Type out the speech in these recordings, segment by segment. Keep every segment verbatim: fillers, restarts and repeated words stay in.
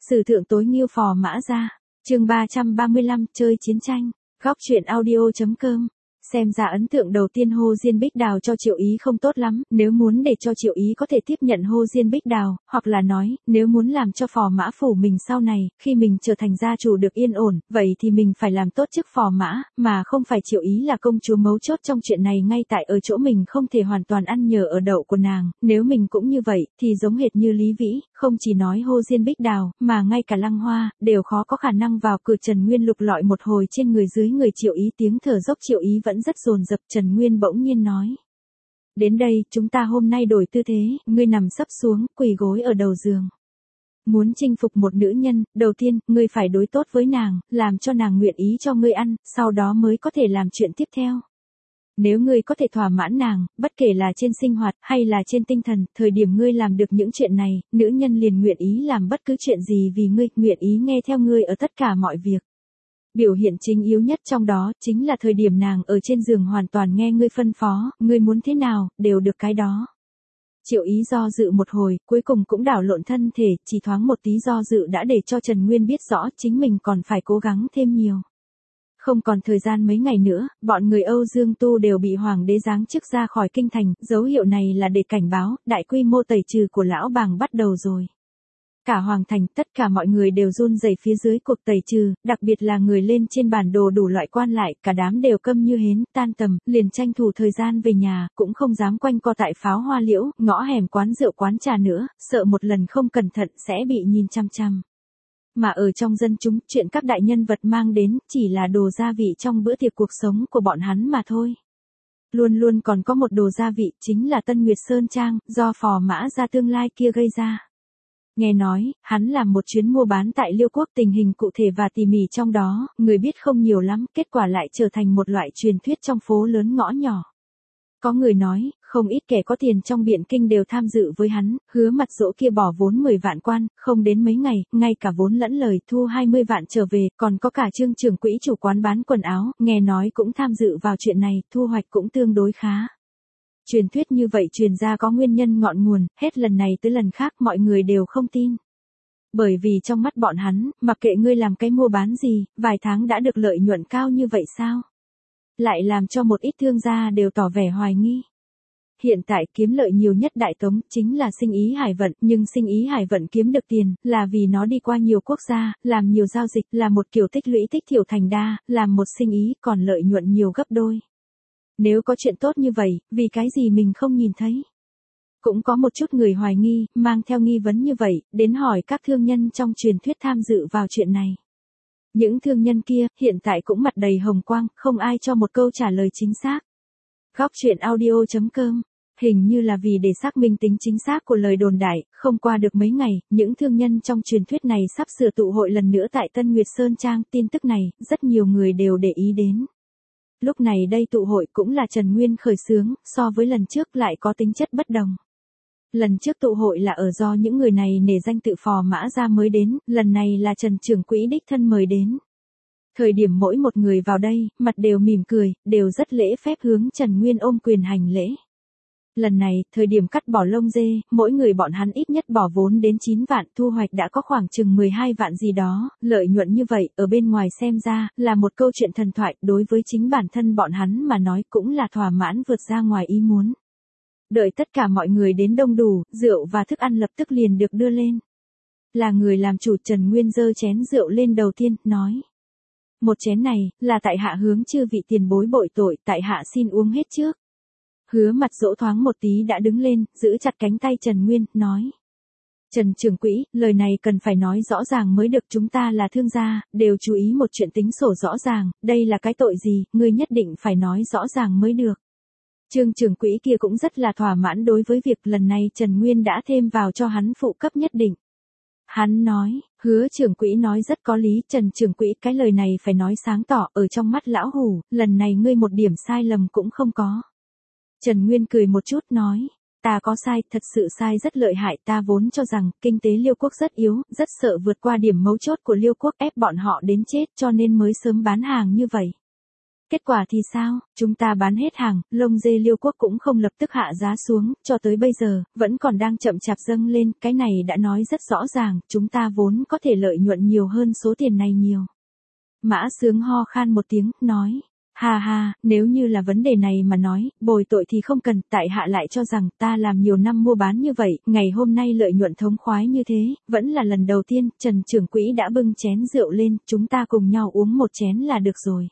Sử thượng tối nghêu phò mã gia. Chương ba trăm ba mươi lăm, chơi chiến tranh. Góc truyện audio chấm com. Xem ra ấn tượng đầu tiên Hồ Diên Bích Đào cho Triệu Ý không tốt lắm, nếu muốn để cho Triệu Ý có thể tiếp nhận Hồ Diên Bích Đào, hoặc là nói, nếu muốn làm cho phò mã phủ mình sau này, khi mình trở thành gia chủ được yên ổn, vậy thì mình phải làm tốt chức phò mã, mà không phải Triệu Ý là công chúa mấu chốt trong chuyện này ngay tại ở chỗ mình không thể hoàn toàn ăn nhờ ở đậu của nàng, nếu mình cũng như vậy, thì giống hệt như Lý Vĩ, không chỉ nói Hồ Diên Bích Đào, mà ngay cả Lăng Hoa, đều khó có khả năng vào cửa. Trần Nguyên lục lọi một hồi trên người dưới người Triệu Ý, tiếng thở dốc Triệu Ý vẫn rất dồn dập. Trần Nguyên bỗng nhiên nói: đến đây, chúng ta hôm nay đổi tư thế, ngươi nằm sấp xuống, quỳ gối ở đầu giường. Muốn chinh phục một nữ nhân, đầu tiên, ngươi phải đối tốt với nàng, làm cho nàng nguyện ý cho ngươi ăn, sau đó mới có thể làm chuyện tiếp theo. Nếu ngươi có thể thỏa mãn nàng, bất kể là trên sinh hoạt hay là trên tinh thần, thời điểm ngươi làm được những chuyện này, nữ nhân liền nguyện ý làm bất cứ chuyện gì vì ngươi, nguyện ý nghe theo ngươi ở tất cả mọi việc. Biểu hiện chính yếu nhất trong đó, chính là thời điểm nàng ở trên giường hoàn toàn nghe ngươi phân phó, ngươi muốn thế nào, đều được cái đó. Triệu Ý do dự một hồi, cuối cùng cũng đảo lộn thân thể, chỉ thoáng một tí do dự đã để cho Trần Nguyên biết rõ chính mình còn phải cố gắng thêm nhiều. Không còn thời gian mấy ngày nữa, bọn người Âu Dương Tu đều bị hoàng đế giáng chức ra khỏi kinh thành, dấu hiệu này là để cảnh báo, đại quy mô tẩy trừ của lão bàng bắt đầu rồi. Cả hoàng thành, tất cả mọi người đều run rẩy phía dưới cuộc tẩy trừ, đặc biệt là người lên trên bản đồ đủ loại quan lại, cả đám đều câm như hến, tan tầm, liền tranh thủ thời gian về nhà, cũng không dám quanh co tại Pháo Hoa Liễu, ngõ hẻm quán rượu quán trà nữa, sợ một lần không cẩn thận sẽ bị nhìn chăm chăm. Mà ở trong dân chúng, chuyện các đại nhân vật mang đến, chỉ là đồ gia vị trong bữa tiệc cuộc sống của bọn hắn mà thôi. Luôn luôn còn có một đồ gia vị, chính là Tân Nguyệt Sơn Trang, do phò mã gia tương lai kia gây ra. Nghe nói, hắn làm một chuyến mua bán tại Liêu Quốc, tình hình cụ thể và tỉ mỉ trong đó, người biết không nhiều lắm, kết quả lại trở thành một loại truyền thuyết trong phố lớn ngõ nhỏ. Có người nói, không ít kẻ có tiền trong Biện Kinh đều tham dự với hắn, hứa Mặt Dỗ kia bỏ vốn mười vạn quan, không đến mấy ngày, ngay cả vốn lẫn lời thu hai mươi vạn trở về, còn có cả Trương trưởng quỹ chủ quán bán quần áo, nghe nói cũng tham dự vào chuyện này, thu hoạch cũng tương đối khá. Truyền thuyết như vậy truyền ra có nguyên nhân ngọn nguồn, hết lần này tới lần khác mọi người đều không tin. Bởi vì trong mắt bọn hắn, mặc kệ ngươi làm cái mua bán gì, vài tháng đã được lợi nhuận cao như vậy sao? Lại làm cho một ít thương gia đều tỏ vẻ hoài nghi. Hiện tại kiếm lợi nhiều nhất Đại Tống chính là Sinh Ý Hải Vận, nhưng Sinh Ý Hải Vận kiếm được tiền, là vì nó đi qua nhiều quốc gia, làm nhiều giao dịch, là một kiểu tích lũy tích thiểu thành đa, làm một sinh ý còn lợi nhuận nhiều gấp đôi. Nếu có chuyện tốt như vậy, vì cái gì mình không nhìn thấy? Cũng có một chút người hoài nghi, mang theo nghi vấn như vậy, đến hỏi các thương nhân trong truyền thuyết tham dự vào chuyện này. Những thương nhân kia, hiện tại cũng mặt đầy hồng quang, không ai cho một câu trả lời chính xác. Góc truyện audio chấm com. Hình như là vì để xác minh tính chính xác của lời đồn đại, không qua được mấy ngày, những thương nhân trong truyền thuyết này sắp sửa tụ hội lần nữa tại Tân Nguyệt Sơn Trang. Tin tức này, rất nhiều người đều để ý đến. Lúc này đây tụ hội cũng là Trần Nguyên khởi xướng, so với lần trước lại có tính chất bất đồng. Lần trước tụ hội là ở do những người này nể danh tự phò mã ra mới đến, lần này là Trần trưởng quỹ đích thân mời đến. Thời điểm mỗi một người vào đây, mặt đều mỉm cười, đều rất lễ phép hướng Trần Nguyên ôm quyền hành lễ. Lần này, thời điểm cắt bỏ lông dê, mỗi người bọn hắn ít nhất bỏ vốn đến chín vạn, thu hoạch đã có khoảng chừng mười hai vạn gì đó, lợi nhuận như vậy, ở bên ngoài xem ra, là một câu chuyện thần thoại, đối với chính bản thân bọn hắn mà nói cũng là thỏa mãn vượt ra ngoài ý muốn. Đợi tất cả mọi người đến đông đủ, rượu và thức ăn lập tức liền được đưa lên. Là người làm chủ Trần Nguyên giơ chén rượu lên đầu tiên, nói. Một chén này, là tại hạ hướng chư vị tiền bối bội tội, tại hạ xin uống hết trước. Hứa Mặt Dỗ thoáng một tí đã đứng lên, giữ chặt cánh tay Trần Nguyên, nói. Trần trưởng quỹ, lời này cần phải nói rõ ràng mới được, chúng ta là thương gia, đều chú ý một chuyện tính sổ rõ ràng, đây là cái tội gì, ngươi nhất định phải nói rõ ràng mới được. Trương trưởng quỹ kia cũng rất là thỏa mãn đối với việc lần này Trần Nguyên đã thêm vào cho hắn phụ cấp nhất định. Hắn nói, hứa trưởng quỹ nói rất có lý, Trần trưởng quỹ cái lời này phải nói sáng tỏ, ở trong mắt lão hủ, lần này ngươi một điểm sai lầm cũng không có. Trần Nguyên cười một chút nói, ta có sai, thật sự sai rất lợi hại, ta vốn cho rằng kinh tế Liêu Quốc rất yếu, rất sợ vượt qua điểm mấu chốt của Liêu Quốc ép bọn họ đến chết cho nên mới sớm bán hàng như vậy. Kết quả thì sao, chúng ta bán hết hàng, lông dê Liêu quốc cũng không lập tức hạ giá xuống, cho tới bây giờ, vẫn còn đang chậm chạp dâng lên, cái này đã nói rất rõ ràng, chúng ta vốn có thể lợi nhuận nhiều hơn số tiền này nhiều. Mã Sướng ho khan một tiếng, nói. Ha ha, nếu như là vấn đề này mà nói, bồi tội thì không cần, tại hạ lại cho rằng ta làm nhiều năm mua bán như vậy, ngày hôm nay lợi nhuận thống khoái như thế, vẫn là lần đầu tiên, Trần trưởng quỹ đã bưng chén rượu lên, chúng ta cùng nhau uống một chén là được rồi.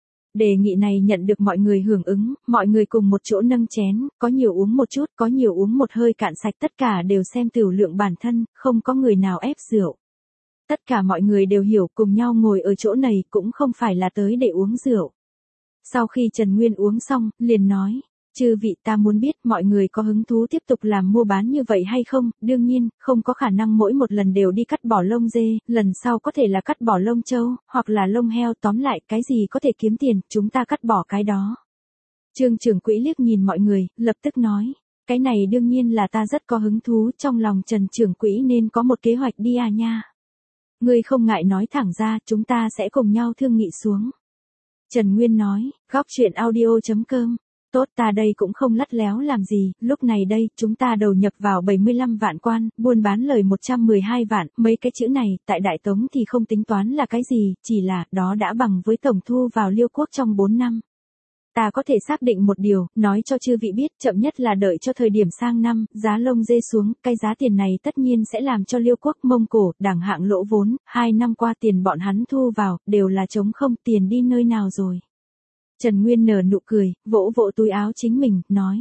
Đề nghị này nhận được mọi người hưởng ứng, mọi người cùng một chỗ nâng chén, có nhiều uống một chút, có nhiều uống một hơi cạn sạch, tất cả đều xem tửu lượng bản thân, không có người nào ép rượu. Tất cả mọi người đều hiểu cùng nhau ngồi ở chỗ này cũng không phải là tới để uống rượu. Sau khi Trần Nguyên uống xong, liền nói, chư vị ta muốn biết mọi người có hứng thú tiếp tục làm mua bán như vậy hay không, đương nhiên, không có khả năng mỗi một lần đều đi cắt bỏ lông dê, lần sau có thể là cắt bỏ lông trâu, hoặc là lông heo, tóm lại cái gì có thể kiếm tiền, chúng ta cắt bỏ cái đó. Trương trưởng quỹ liếc nhìn mọi người, lập tức nói, cái này đương nhiên là ta rất có hứng thú, trong lòng Trần trưởng quỹ nên có một kế hoạch đi à nha. Ngươi không ngại nói thẳng ra, chúng ta sẽ cùng nhau thương nghị xuống. Trần Nguyên nói, góc chuyện audio chấm com. Tốt, ta đây cũng không lắt léo làm gì, lúc này đây, chúng ta đầu nhập vào bảy mươi lăm vạn quan, buôn bán lời một trăm mười hai vạn, mấy cái chữ này, tại Đại Tống thì không tính toán là cái gì, chỉ là, đó đã bằng với tổng thu vào Liêu quốc trong bốn năm. Ta có thể xác định một điều, nói cho chư vị biết, chậm nhất là đợi cho thời điểm sang năm, giá lông dê xuống, cái giá tiền này tất nhiên sẽ làm cho Liêu quốc Mông Cổ, đảng hạng lỗ vốn, hai năm qua tiền bọn hắn thu vào, đều là trống không, tiền đi nơi nào rồi. Trần Nguyên nở nụ cười, vỗ vỗ túi áo chính mình, nói.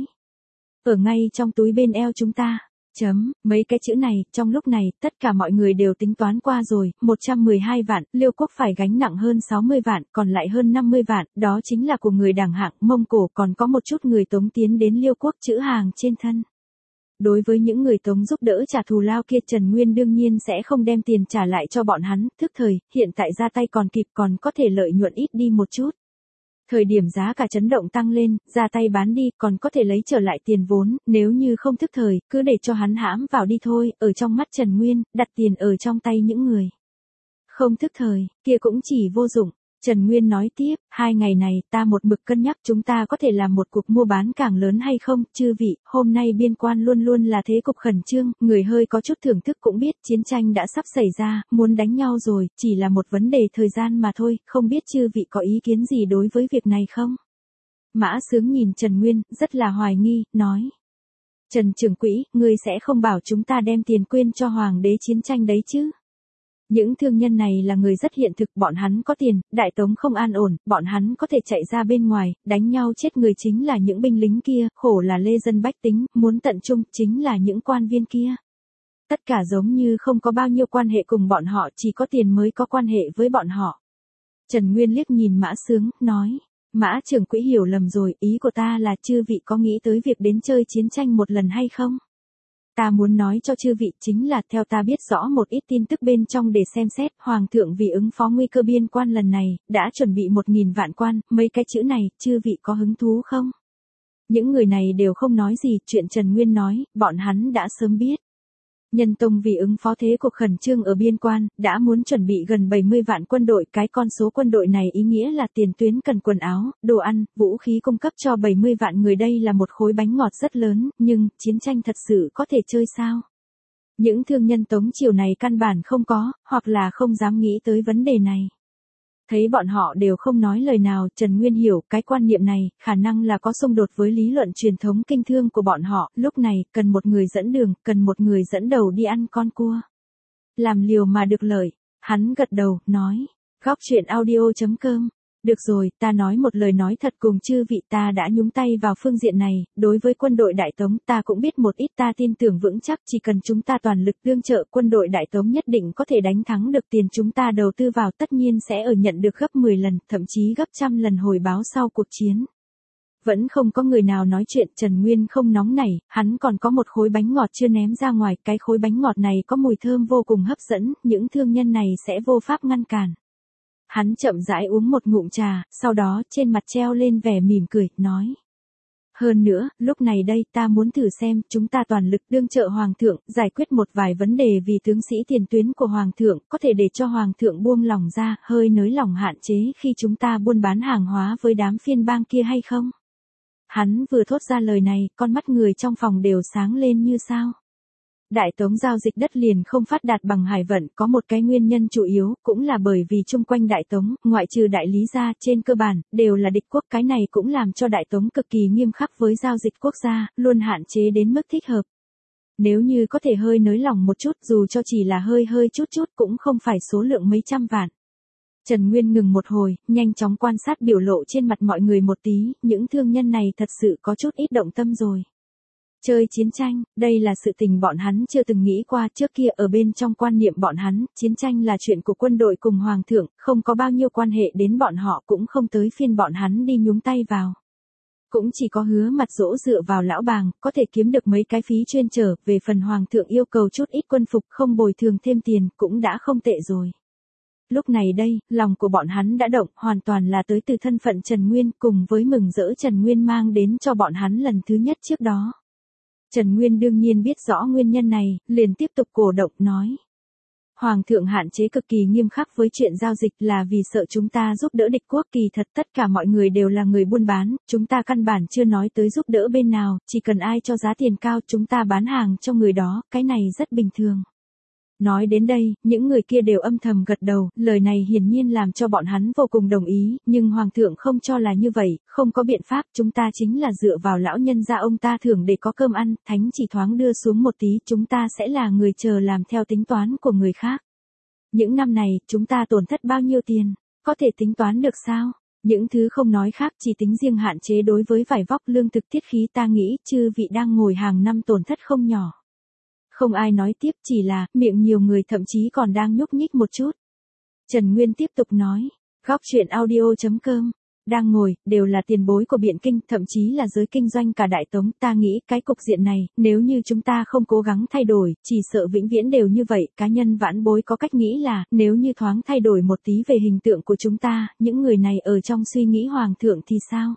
Ở ngay trong túi bên eo chúng ta. Chấm, mấy cái chữ này, trong lúc này, tất cả mọi người đều tính toán qua rồi, một trăm mười hai vạn, Liêu quốc phải gánh nặng hơn sáu mươi vạn, còn lại hơn năm mươi vạn, đó chính là của người đảng hạng, Mông Cổ, còn có một chút người Tống tiến đến Liêu quốc chữ hàng trên thân. Đối với những người Tống giúp đỡ trả thù lao kia, Trần Nguyên đương nhiên sẽ không đem tiền trả lại cho bọn hắn, thức thời, hiện tại ra tay còn kịp, còn có thể lợi nhuận ít đi một chút. Thời điểm giá cả chấn động tăng lên, ra tay bán đi, còn có thể lấy trở lại tiền vốn, nếu như không thức thời, cứ để cho hắn hãm vào đi thôi, ở trong mắt Trần Nguyên, đặt tiền ở trong tay những người. Không thức thời, kia cũng chỉ vô dụng. Trần Nguyên nói tiếp, hai ngày này, ta một mực cân nhắc chúng ta có thể làm một cuộc mua bán càng lớn hay không, chư vị, hôm nay biên quan luôn luôn là thế cục khẩn trương, người hơi có chút thưởng thức cũng biết chiến tranh đã sắp xảy ra, muốn đánh nhau rồi, chỉ là một vấn đề thời gian mà thôi, không biết chư vị có ý kiến gì đối với việc này không? Mã Sướng nhìn Trần Nguyên, rất là hoài nghi, nói. Trần trưởng quỹ, ngươi sẽ không bảo chúng ta đem tiền quyên cho hoàng đế chiến tranh đấy chứ? Những thương nhân này là người rất hiện thực, bọn hắn có tiền, Đại Tống không an ổn, bọn hắn có thể chạy ra bên ngoài, đánh nhau chết người chính là những binh lính kia, khổ là lê dân bách tính, muốn tận trung chính là những quan viên kia. Tất cả giống như không có bao nhiêu quan hệ cùng bọn họ, chỉ có tiền mới có quan hệ với bọn họ. Trần Nguyên liếc nhìn Mã Sướng, nói, Mã trưởng quỹ hiểu lầm rồi, ý của ta là chư vị có nghĩ tới việc đến chơi chiến tranh một lần hay không? Ta muốn nói cho chư vị chính là theo ta biết rõ một ít tin tức bên trong để xem xét, Hoàng thượng vì ứng phó nguy cơ biên quan lần này, đã chuẩn bị một nghìn vạn quan, mấy cái chữ này, chư vị có hứng thú không? Những người này đều không nói gì, chuyện Trần Nguyên nói, bọn hắn đã sớm biết. Nhân Tông vì ứng phó thế cuộc khẩn trương ở biên quan, đã muốn chuẩn bị gần bảy mươi vạn quân đội, cái con số quân đội này ý nghĩa là tiền tuyến cần quần áo, đồ ăn, vũ khí cung cấp cho bảy mươi vạn người, đây là một khối bánh ngọt rất lớn, nhưng, chiến tranh thật sự có thể chơi sao? Những thương nhân Tống triều này căn bản không có, hoặc là không dám nghĩ tới vấn đề này. Thấy bọn họ đều không nói lời nào, Trần Nguyên hiểu cái quan niệm này, khả năng là có xung đột với lý luận truyền thống kinh thương của bọn họ, lúc này, cần một người dẫn đường, cần một người dẫn đầu đi ăn con cua. Làm liều mà được lợi, hắn gật đầu, nói, góc chuyện audio chấm com. Được rồi, ta nói một lời nói thật cùng chư vị, ta đã nhúng tay vào phương diện này, đối với quân đội Đại Tống ta cũng biết một ít, ta tin tưởng vững chắc chỉ cần chúng ta toàn lực tương trợ, quân đội Đại Tống nhất định có thể đánh thắng được, tiền chúng ta đầu tư vào tất nhiên sẽ ở nhận được gấp mười lần, thậm chí gấp trăm lần hồi báo sau cuộc chiến. Vẫn không có người nào nói chuyện, Trần Nguyên không nóng nảy, hắn còn có một khối bánh ngọt chưa ném ra ngoài, cái khối bánh ngọt này có mùi thơm vô cùng hấp dẫn, những thương nhân này sẽ vô pháp ngăn cản. Hắn chậm rãi uống một ngụm trà, sau đó trên mặt treo lên vẻ mỉm cười, nói. Hơn nữa, lúc này đây ta muốn thử xem, chúng ta toàn lực đương trợ Hoàng thượng, giải quyết một vài vấn đề vì tướng sĩ tiền tuyến của Hoàng thượng, có thể để cho Hoàng thượng buông lòng ra, hơi nới lỏng hạn chế khi chúng ta buôn bán hàng hóa với đám phiên bang kia hay không? Hắn vừa thốt ra lời này, con mắt người trong phòng đều sáng lên như sao. Đại Tống giao dịch đất liền không phát đạt bằng hải vận, có một cái nguyên nhân chủ yếu, cũng là bởi vì chung quanh Đại Tống, ngoại trừ đại lý gia, trên cơ bản, đều là địch quốc, cái này cũng làm cho Đại Tống cực kỳ nghiêm khắc với giao dịch quốc gia, luôn hạn chế đến mức thích hợp. Nếu như có thể hơi nới lỏng một chút, dù cho chỉ là hơi hơi chút chút cũng không phải số lượng mấy trăm vạn. Trần Nguyên ngừng một hồi, nhanh chóng quan sát biểu lộ trên mặt mọi người một tí, những thương nhân này thật sự có chút ít động tâm rồi. Chơi chiến tranh, đây là sự tình bọn hắn chưa từng nghĩ qua, trước kia ở bên trong quan niệm bọn hắn, chiến tranh là chuyện của quân đội cùng Hoàng thượng, không có bao nhiêu quan hệ đến bọn họ, cũng không tới phiên bọn hắn đi nhúng tay vào. Cũng chỉ có Hứa Mặt Dỗ dựa vào lão bàng, có thể kiếm được mấy cái phí chuyên trở, về phần Hoàng thượng yêu cầu chút ít quân phục không bồi thường thêm tiền, cũng đã không tệ rồi. Lúc này đây, lòng của bọn hắn đã động, hoàn toàn là tới từ thân phận Trần Nguyên, cùng với mừng rỡ Trần Nguyên mang đến cho bọn hắn lần thứ nhất trước đó. Trần Nguyên đương nhiên biết rõ nguyên nhân này, liền tiếp tục cổ động nói. Hoàng thượng hạn chế cực kỳ nghiêm khắc với chuyện giao dịch là vì sợ chúng ta giúp đỡ địch quốc, kỳ thật tất cả mọi người đều là người buôn bán, chúng ta căn bản chưa nói tới giúp đỡ bên nào, chỉ cần ai cho giá tiền cao chúng ta bán hàng cho người đó, cái này rất bình thường. Nói đến đây, những người kia đều âm thầm gật đầu, lời này hiển nhiên làm cho bọn hắn vô cùng đồng ý, nhưng Hoàng thượng không cho là như vậy, không có biện pháp, chúng ta chính là dựa vào lão nhân gia ông ta thưởng để có cơm ăn, thánh chỉ thoáng đưa xuống một tí, chúng ta sẽ là người chờ làm theo tính toán của người khác. Những năm này, chúng ta tổn thất bao nhiêu tiền, có thể tính toán được sao? Những thứ không nói khác, chỉ tính riêng hạn chế đối với vải vóc lương thực thiết khí, ta nghĩ chư vị đang ngồi hàng năm tổn thất không nhỏ. Không ai nói tiếp, chỉ là, miệng nhiều người thậm chí còn đang nhúc nhích một chút. Trần Nguyên tiếp tục nói, góc chuyện audio chấm com, đang ngồi, đều là tiền bối của Biện Kinh, thậm chí là giới kinh doanh cả Đại Tống, ta nghĩ, cái cục diện này, nếu như chúng ta không cố gắng thay đổi, chỉ sợ vĩnh viễn đều như vậy, cá nhân vãn bối có cách nghĩ là, nếu như thoáng thay đổi một tí về hình tượng của chúng ta, những người này ở trong suy nghĩ Hoàng thượng thì sao?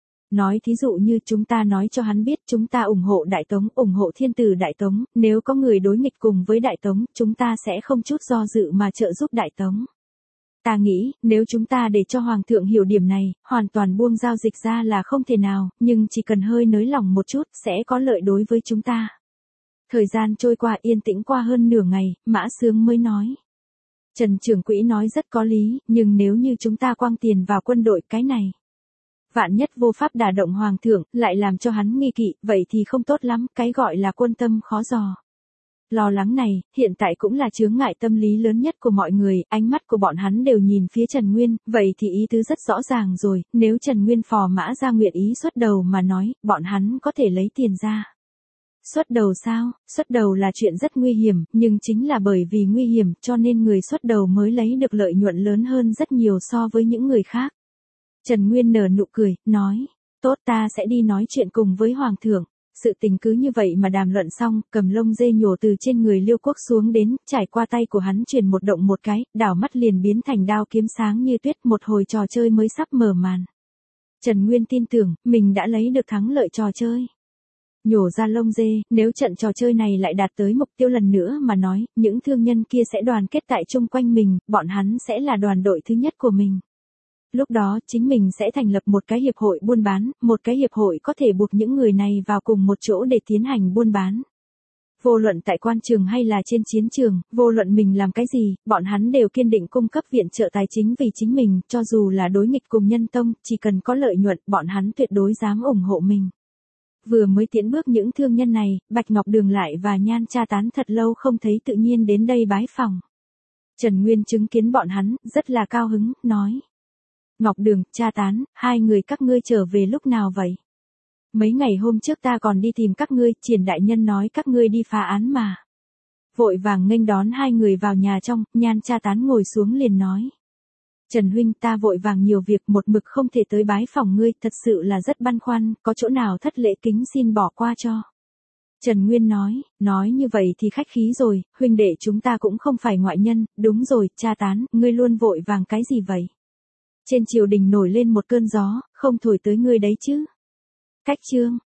Nói thí dụ như chúng ta nói cho hắn biết chúng ta ủng hộ Đại Tống, ủng hộ thiên tử Đại Tống, nếu có người đối nghịch cùng với Đại Tống, chúng ta sẽ không chút do dự mà trợ giúp Đại Tống. Ta nghĩ, nếu chúng ta để cho Hoàng thượng hiểu điểm này, hoàn toàn buông giao dịch ra là không thể nào, nhưng chỉ cần hơi nới lỏng một chút, sẽ có lợi đối với chúng ta. Thời gian trôi qua yên tĩnh qua hơn nửa ngày, Mã Sướng mới nói. Trần trưởng quỹ nói rất có lý, nhưng nếu như chúng ta quăng tiền vào quân đội cái này. Vạn nhất vô pháp đả động Hoàng thượng, lại làm cho hắn nghi kỵ, vậy thì không tốt lắm, cái gọi là quân tâm khó dò. Lo lắng này, hiện tại cũng là chướng ngại tâm lý lớn nhất của mọi người, ánh mắt của bọn hắn đều nhìn phía Trần Nguyên, vậy thì ý tứ rất rõ ràng rồi, nếu Trần Nguyên phò mã ra nguyện ý xuất đầu mà nói, bọn hắn có thể lấy tiền ra. Xuất đầu sao? Xuất đầu là chuyện rất nguy hiểm, nhưng chính là bởi vì nguy hiểm cho nên người xuất đầu mới lấy được lợi nhuận lớn hơn rất nhiều so với những người khác. Trần Nguyên nở nụ cười, nói, tốt ta sẽ đi nói chuyện cùng với Hoàng thượng. Sự tình cứ như vậy mà đàm luận xong, cầm lông dê nhổ từ trên người Liêu Quốc xuống đến, trải qua tay của hắn truyền một động một cái, đảo mắt liền biến thành đao kiếm sáng như tuyết, một hồi trò chơi mới sắp mở màn. Trần Nguyên tin tưởng, mình đã lấy được thắng lợi trò chơi. Nhổ ra lông dê, nếu trận trò chơi này lại đạt tới mục tiêu lần nữa mà nói, những thương nhân kia sẽ đoàn kết tại chung quanh mình, bọn hắn sẽ là đoàn đội thứ nhất của mình. Lúc đó, chính mình sẽ thành lập một cái hiệp hội buôn bán, một cái hiệp hội có thể buộc những người này vào cùng một chỗ để tiến hành buôn bán. Vô luận tại quan trường hay là trên chiến trường, vô luận mình làm cái gì, bọn hắn đều kiên định cung cấp viện trợ tài chính vì chính mình, cho dù là đối nghịch cùng Nhân Tông, chỉ cần có lợi nhuận, bọn hắn tuyệt đối dám ủng hộ mình. Vừa mới tiến bước những thương nhân này, Bạch Ngọc Đường lại và Nhan Cha Tán thật lâu không thấy tự nhiên đến đây bái phòng. Trần Nguyên chứng kiến bọn hắn, rất là cao hứng, nói. Ngọc Đường, Cha Tán, hai người các ngươi trở về lúc nào vậy? Mấy ngày hôm trước ta còn đi tìm các ngươi, Triển đại nhân nói các ngươi đi phá án mà. Vội vàng nghênh đón hai người vào nhà trong, Nhan Cha Tán ngồi xuống liền nói. Trần huynh, ta vội vàng nhiều việc, một mực không thể tới bái phòng ngươi, thật sự là rất băn khoăn, có chỗ nào thất lễ kính xin bỏ qua cho. Trần Nguyên nói, nói như vậy thì khách khí rồi, huynh đệ chúng ta cũng không phải ngoại nhân, đúng rồi, Cha Tán, ngươi luôn vội vàng cái gì vậy? Trên triều đình nổi lên một cơn gió, không thổi tới ngươi đấy chứ. Cách chương